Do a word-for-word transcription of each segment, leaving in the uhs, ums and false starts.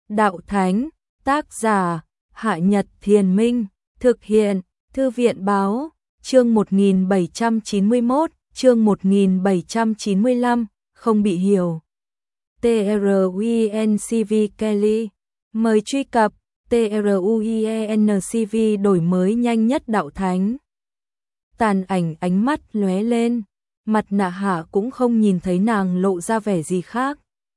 Đạo Thánh, tác giả, Hạ Nhật Thiền Minh, thực hiện, Thư viện Báo, chương một nghìn bảy trăm chín mươi mốt, chương một nghìn bảy trăm chín mươi lăm, không bị hiểu. TRUENCV Kelly, mời truy cập, TRUENCV đổi mới nhanh nhất Đạo Thánh. Tàn ảnh ánh mắt lóe lên, mặt nạ Hạ cũng không nhìn thấy nàng lộ ra vẻ gì khác.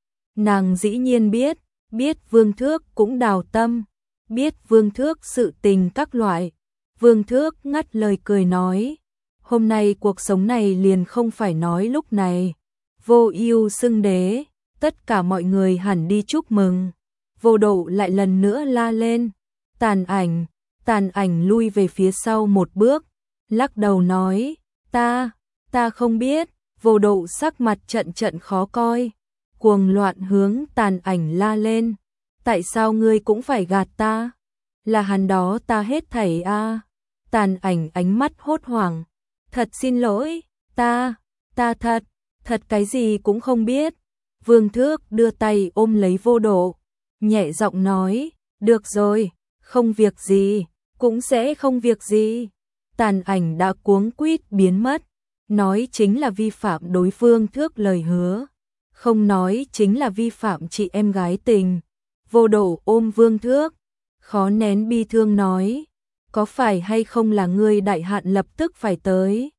Nàng dĩ nhiên biết, biết Vương Thước cũng đào tâm, biết Vương Thước sự tình các loại. Vương Thước ngắt lời cười nói, hôm nay cuộc sống này liền không phải nói lúc này. Vô Ưu xưng đế, tất cả mọi người hẳn đi chúc mừng. Vô Độ lại lần nữa la lên, tàn ảnh, tàn ảnh lui về phía sau một bước, lắc đầu nói, ta, ta không biết. Vô Độ sắc mặt trận trận khó coi, cuồng loạn hướng tàn ảnh la lên, tại sao ngươi cũng phải gạt ta? Là hắn đó ta hết thảy a. À. Tàn ảnh ánh mắt hốt hoảng, thật xin lỗi, ta, ta thật, thật cái gì cũng không biết. Vương Thước đưa tay ôm lấy Vô Độ, nhẹ giọng nói, được rồi, không việc gì, cũng sẽ không việc gì. Tàn ảnh đã cuống quýt biến mất, nói chính là vi phạm đối phương Thước lời hứa, không nói chính là vi phạm chị em gái tình. Vô Độ ôm Vương Thước, khó nén bi thương nói, có phải hay không là ngươi đại hạn lập tức phải tới?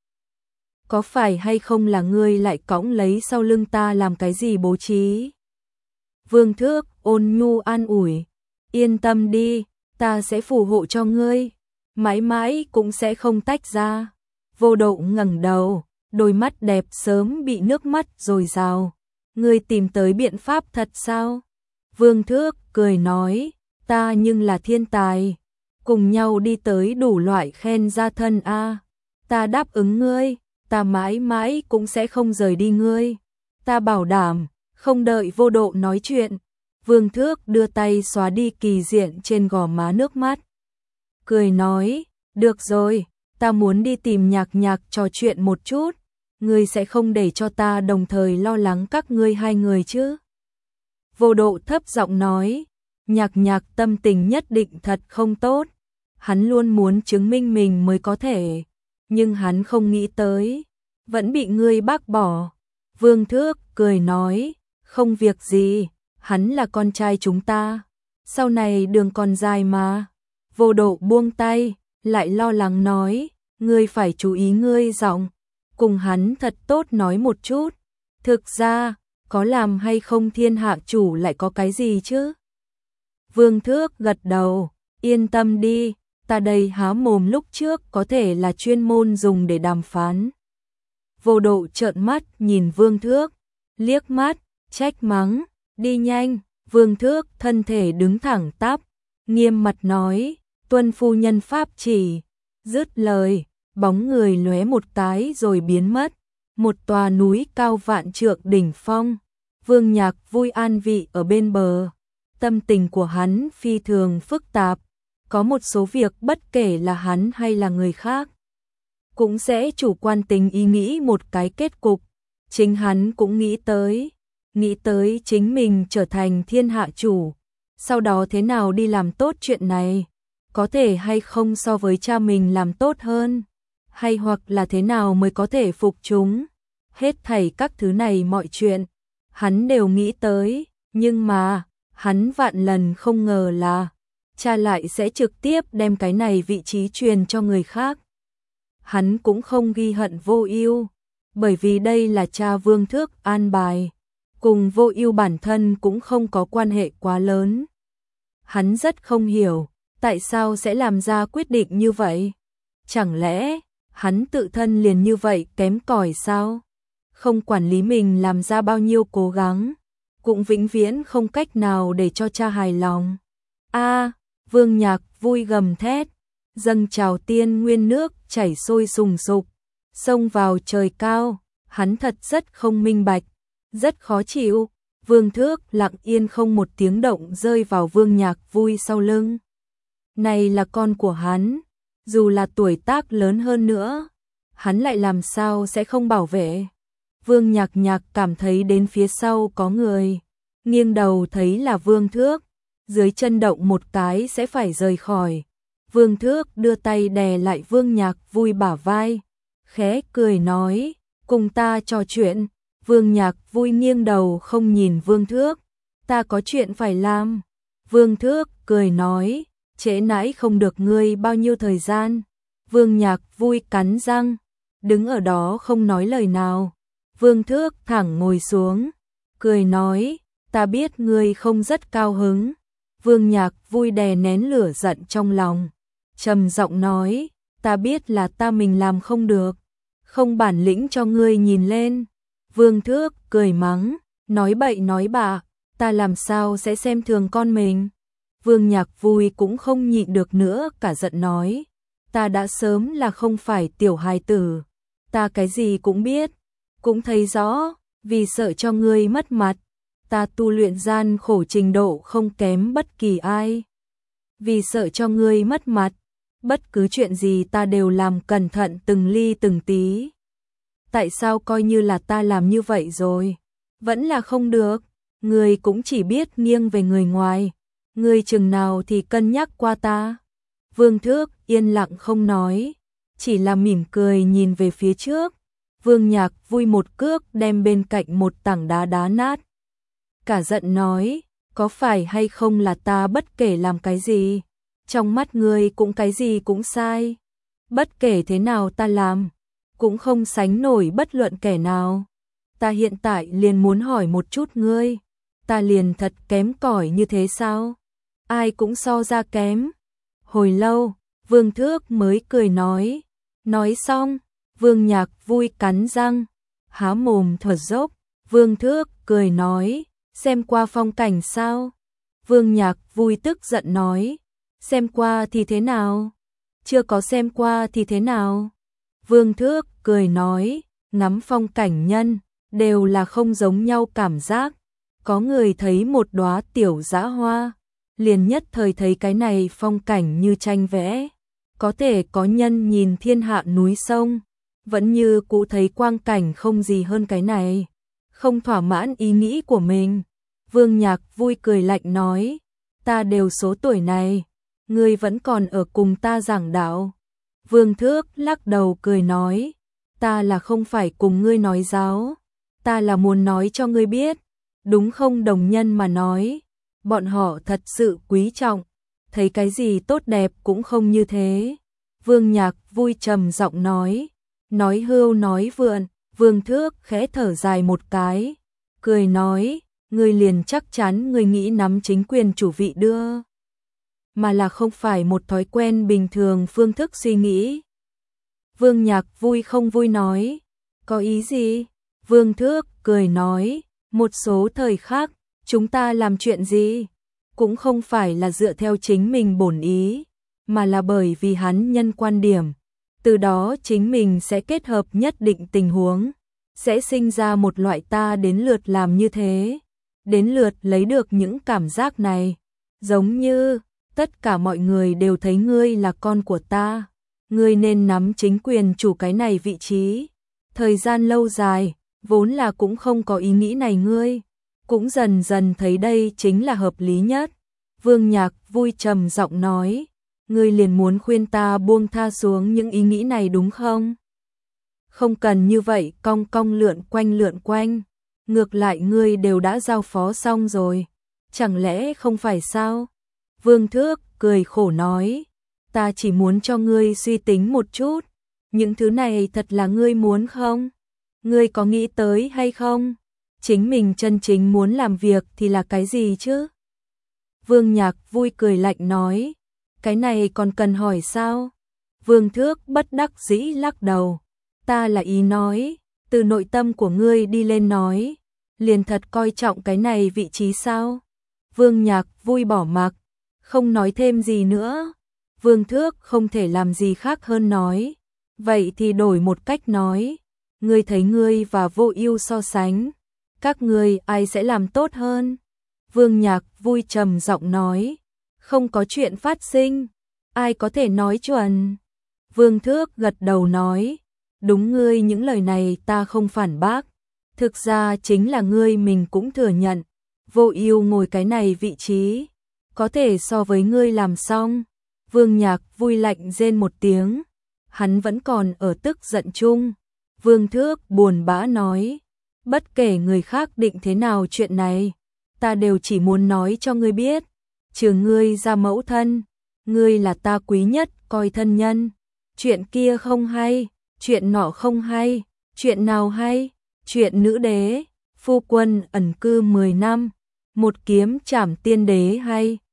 Có phải hay không là ngươi lại cõng lấy sau lưng ta làm cái gì bố trí? Vương Thước ôn nhu an ủi, yên tâm đi, ta sẽ phù hộ cho ngươi, mãi mãi cũng sẽ không tách ra. Vô Độ ngẩng đầu, đôi mắt đẹp sớm bị nước mắt dồi dào. Ngươi tìm tới biện pháp thật sao? Vương Thước cười nói, ta nhưng là thiên tài, cùng nhau đi tới đủ loại khen gia thân a. À. Ta đáp ứng ngươi, ta mãi mãi cũng sẽ không rời đi ngươi. Ta bảo đảm, không đợi Vô Độ nói chuyện, Vương Thước đưa tay xóa đi kỳ diện trên gò má nước mắt. Cười nói, được rồi, ta muốn đi tìm Nhạc Nhạc trò chuyện một chút, ngươi sẽ không để cho ta đồng thời lo lắng các ngươi hai người chứ? Vô Độ thấp giọng nói, Nhạc Nhạc tâm tình nhất định thật không tốt, hắn luôn muốn chứng minh mình mới có thể, nhưng hắn không nghĩ tới, vẫn bị ngươi bác bỏ. Vương Thước cười nói, không việc gì, hắn là con trai chúng ta, sau này đường còn dài mà. Vô Độ buông tay, lại lo lắng nói, ngươi phải chú ý ngươi giọng, cùng hắn thật tốt nói một chút. Thực ra, có làm hay không thiên hạ chủ lại có cái gì chứ? Vương Thước gật đầu, yên tâm đi, ta đây há mồm lúc trước có thể là chuyên môn dùng để đàm phán. Vô Độ trợn mắt nhìn Vương Thước, liếc mắt, trách mắng, đi nhanh. Vương Thước thân thể đứng thẳng tắp, nghiêm mặt nói, tuân phu nhân pháp chỉ. Dứt lời, bóng người lóe một cái rồi biến mất. Một tòa núi cao vạn trượng đỉnh phong, Vương Nhạc vui an vị ở bên bờ. Tâm tình của hắn phi thường phức tạp, có một số việc bất kể là hắn hay là người khác, cũng sẽ chủ quan tình ý nghĩ một cái kết cục. Chính hắn cũng nghĩ tới, nghĩ tới chính mình trở thành thiên hạ chủ, sau đó thế nào đi làm tốt chuyện này, có thể hay không so với cha mình làm tốt hơn, hay hoặc là thế nào mới có thể phục chúng. Hết thảy các thứ này mọi chuyện, hắn đều nghĩ tới, nhưng mà, hắn vạn lần không ngờ là, cha lại sẽ trực tiếp đem cái này vị trí truyền cho người khác. Hắn cũng không ghi hận Vô Ưu, bởi vì đây là cha Vương Thước an bài, cùng Vô Ưu bản thân cũng không có quan hệ quá lớn. Hắn rất không hiểu, tại sao sẽ làm ra quyết định như vậy? Chẳng lẽ, hắn tự thân liền như vậy kém cỏi sao? Không quản lý mình làm ra bao nhiêu cố gắng, cũng vĩnh viễn không cách nào để cho cha hài lòng. A, à, Vương Nhạc vui gầm thét, dâng trào tiên nguyên nước chảy sôi sùng sục, xông vào trời cao, hắn thật rất không minh bạch, rất khó chịu. Vương Thước lặng yên không một tiếng động rơi vào Vương Nhạc vui sau lưng. Này là con của hắn, dù là tuổi tác lớn hơn nữa, hắn lại làm sao sẽ không bảo vệ. Vương Nhạc Nhạc cảm thấy đến phía sau có người, nghiêng đầu thấy là Vương Thước, dưới chân động một cái sẽ phải rời khỏi. Vương Thước đưa tay đè lại Vương Nhạc Vui bả vai, khẽ cười nói, cùng ta trò chuyện. Vương Nhạc Vui nghiêng đầu không nhìn Vương Thước, ta có chuyện phải làm. Vương Thước cười nói, trễ nãi không được ngươi bao nhiêu thời gian. Vương Nhạc Vui cắn răng, đứng ở đó không nói lời nào. Vương Thước thẳng ngồi xuống, cười nói, ta biết ngươi không rất cao hứng. Vương Nhạc Vui đè nén lửa giận trong lòng, trầm giọng nói, ta biết là ta mình làm không được, không bản lĩnh cho ngươi nhìn lên. Vương Thước cười mắng, nói bậy nói bạ, ta làm sao sẽ xem thường con mình. Vương Nhạc Vui cũng không nhịn được nữa, cả giận nói, ta đã sớm là không phải tiểu hài tử, ta cái gì cũng biết, cũng thấy rõ, vì sợ cho ngươi mất mặt, ta tu luyện gian khổ trình độ không kém bất kỳ ai. Vì sợ cho ngươi mất mặt, bất cứ chuyện gì ta đều làm cẩn thận từng ly từng tí. Tại sao coi như là ta làm như vậy rồi, vẫn là không được, ngươi cũng chỉ biết nghiêng về người ngoài, ngươi chừng nào thì cân nhắc qua ta. Vương Thước yên lặng không nói, chỉ là mỉm cười nhìn về phía trước. Vương Nhạc Vui một cước đem bên cạnh một tảng đá đá nát. Cả giận nói, có phải hay không là ta bất kể làm cái gì, trong mắt ngươi cũng cái gì cũng sai. Bất kể thế nào ta làm, cũng không sánh nổi bất luận kẻ nào. Ta hiện tại liền muốn hỏi một chút ngươi, ta liền thật kém cỏi như thế sao? Ai cũng so ra kém. Hồi lâu, Vương Thước mới cười nói. Nói xong, Vương Nhạc Vui cắn răng, há mồm thở dốc. Vương Thước cười nói, xem qua phong cảnh sao? Vương Nhạc Vui tức giận nói, xem qua thì thế nào? Chưa có xem qua thì thế nào? Vương Thước cười nói, ngắm phong cảnh nhân, đều là không giống nhau cảm giác. Có người thấy một đóa tiểu dã hoa, liền nhất thời thấy cái này phong cảnh như tranh vẽ. Có thể có nhân nhìn thiên hạ núi sông, vẫn như cũ thấy quang cảnh không gì hơn cái này, không thỏa mãn ý nghĩ của mình. Vương Nhạc Vui cười lạnh nói, ta đều số tuổi này, ngươi vẫn còn ở cùng ta giảng đạo. Vương Thước lắc đầu cười nói, ta là không phải cùng ngươi nói giáo, ta là muốn nói cho ngươi biết, đúng không đồng nhân mà nói, bọn họ thật sự quý trọng, thấy cái gì tốt đẹp cũng không như thế. Vương Nhạc Vui trầm giọng nói, nói hưu nói vượn. Vương Thước khẽ thở dài một cái, cười nói, ngươi liền chắc chắn ngươi nghĩ nắm chính quyền chủ vị đưa, mà là không phải một thói quen bình thường phương thức suy nghĩ. Vương Nhạc Vui không vui nói, có ý gì? Vương Thước cười nói, một số thời khác, chúng ta làm chuyện gì, cũng không phải là dựa theo chính mình bổn ý, mà là bởi vì hắn nhân quan điểm. Từ đó chính mình sẽ kết hợp nhất định tình huống, sẽ sinh ra một loại ta đến lượt làm như thế, đến lượt lấy được những cảm giác này. Giống như, tất cả mọi người đều thấy ngươi là con của ta, ngươi nên nắm chính quyền chủ cái này vị trí. Thời gian lâu dài, vốn là cũng không có ý nghĩ này ngươi, cũng dần dần thấy đây chính là hợp lý nhất. Vương Nhạc Vui trầm giọng nói, ngươi liền muốn khuyên ta buông tha xuống những ý nghĩ này đúng không? Không cần như vậy cong cong lượn quanh lượn quanh, ngược lại ngươi đều đã giao phó xong rồi, chẳng lẽ không phải sao? Vương Thước cười khổ nói, ta chỉ muốn cho ngươi suy tính một chút, những thứ này thật là ngươi muốn không? Ngươi có nghĩ tới hay không? Chính mình chân chính muốn làm việc thì là cái gì chứ? Vương Nhạc Vui cười lạnh nói, cái này còn cần hỏi sao? Vương Thước bất đắc dĩ lắc đầu, ta là ý nói, từ nội tâm của ngươi đi lên nói, liền thật coi trọng cái này vị trí sao? Vương Nhạc Vui bỏ mặc, không nói thêm gì nữa. Vương Thước không thể làm gì khác hơn nói, vậy thì đổi một cách nói, ngươi thấy ngươi và Vô Ưu so sánh, các ngươi ai sẽ làm tốt hơn? Vương Nhạc Vui trầm giọng nói, không có chuyện phát sinh, ai có thể nói chuẩn? Vương Thước gật đầu nói, đúng ngươi những lời này ta không phản bác, thực ra chính là ngươi mình cũng thừa nhận, Vô Ưu ngồi cái này vị trí, có thể so với ngươi làm xong. Vương Nhạc vui lạnh rên một tiếng, hắn vẫn còn ở tức giận chung. Vương Thước buồn bã nói, bất kể người khác định thế nào chuyện này, ta đều chỉ muốn nói cho ngươi biết, trừ ngươi ra mẫu thân, ngươi là ta quý nhất coi thân nhân. Chuyện kia không hay, chuyện nọ không hay, chuyện nào hay? Chuyện nữ đế, phu quân ẩn cư mười năm, một kiếm trảm tiên đế hay?